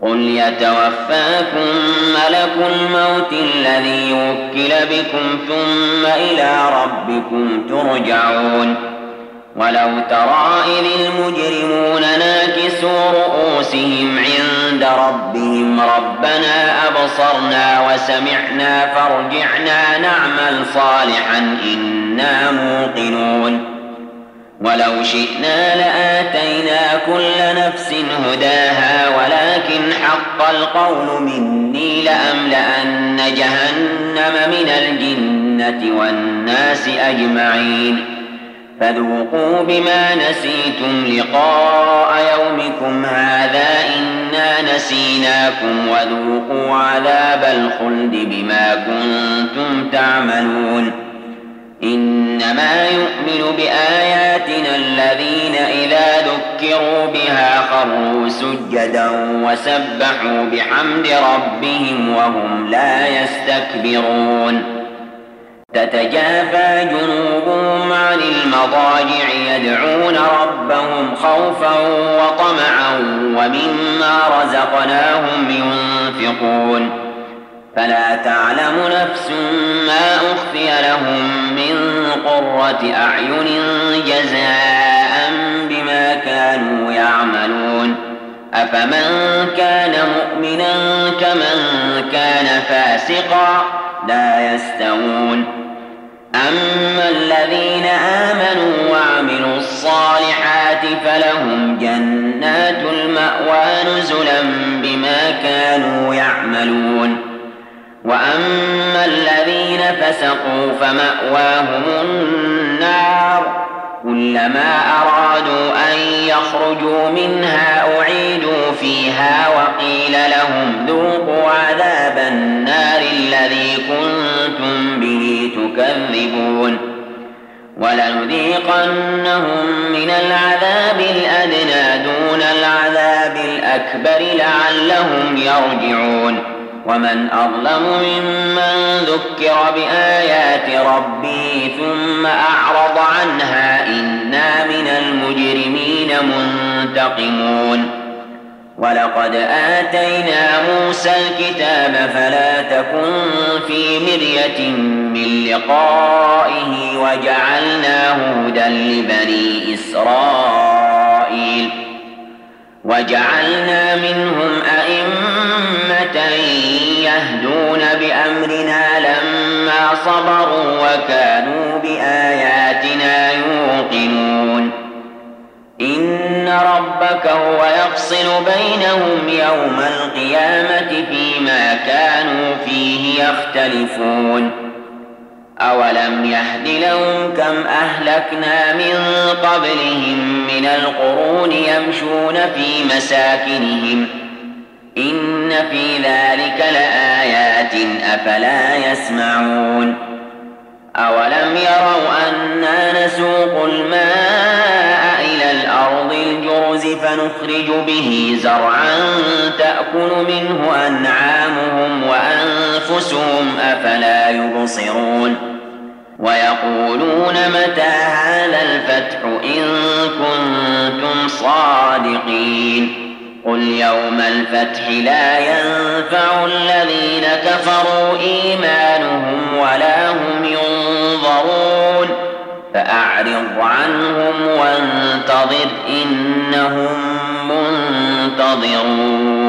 قل يتوفاكم ملك الموت الذي وكل بكم ثم إلى ربكم ترجعون ولو ترى إذ المجرمون ناكسوا رؤوسهم عند ربهم ربنا أبصرنا وسمعنا فارجعنا نعمل صالحا إنا موقنون ولو شئنا لآتينا كل نفس هداها ولكن حق القول مني لأملأن جهنم من الجنة والناس أجمعين فذوقوا بما نسيتم لقاء يومكم هذا إنا نسيناكم وذوقوا عذاب الخلد بما كنتم تعملون إنما يؤمن بآياتنا الذين إذا ذكروا بها خروا سجدا وسبحوا بحمد ربهم وهم لا يستكبرون تتجافى جنوبهم عن المضاجع يدعون ربهم خوفا وطمعا ومما رزقناهم ينفقون فلا تعلم نفس ما أخفي لهم من قرة أعين جزاء بما كانوا يعملون أفمن كان مؤمنا كمن كان فاسقا لا يستوون أما الذين آمنوا وعملوا الصالحات فلهم جنات المأوى نزلا بما كانوا يعملون وأما الذين فسقوا فمأواهم النار كلما أرادوا أن يخرجوا منها أعيدوا فيها وقيل لهم ذوقوا عذاب النار الذي كنتم به تكذبون ولنذيقنهم من العذاب الأدنى دون العذاب الأكبر لعلهم يرجعون ومن أظلم ممن ذكر بآيات ربه ثم أعرض عنها إنا من المجرمين منتقمون ولقد آتينا موسى الكتاب فلا تكن في مرية من لقائه وجعلناه هدى لبني إسرائيل وجعلنا منهم أئمة يهدون بأمرنا لما صبروا وكانوا بآياتنا يوقنون إن ربك هو يفصل بينهم يوم القيامة فيما كانوا فيه يختلفون أولم يهد لهم كم أهلكنا من قبلهم من القرون يمشون في مساكنهم إن في ذلك لآيات أفلا يسمعون أولم يروا أنا نسوق الماء إلى الأرض الجرز فنخرج به زرعا تأكل منه أنعامهم وأنفسهم أفلا يبصرون ويقولون متى هذا الفتح إن كنتم صادقين قل يوم الفتح لا ينفع الذين كفروا إيمانهم ولا هم ينظرون فأعرض عنهم وانتظر إنهم منتظرون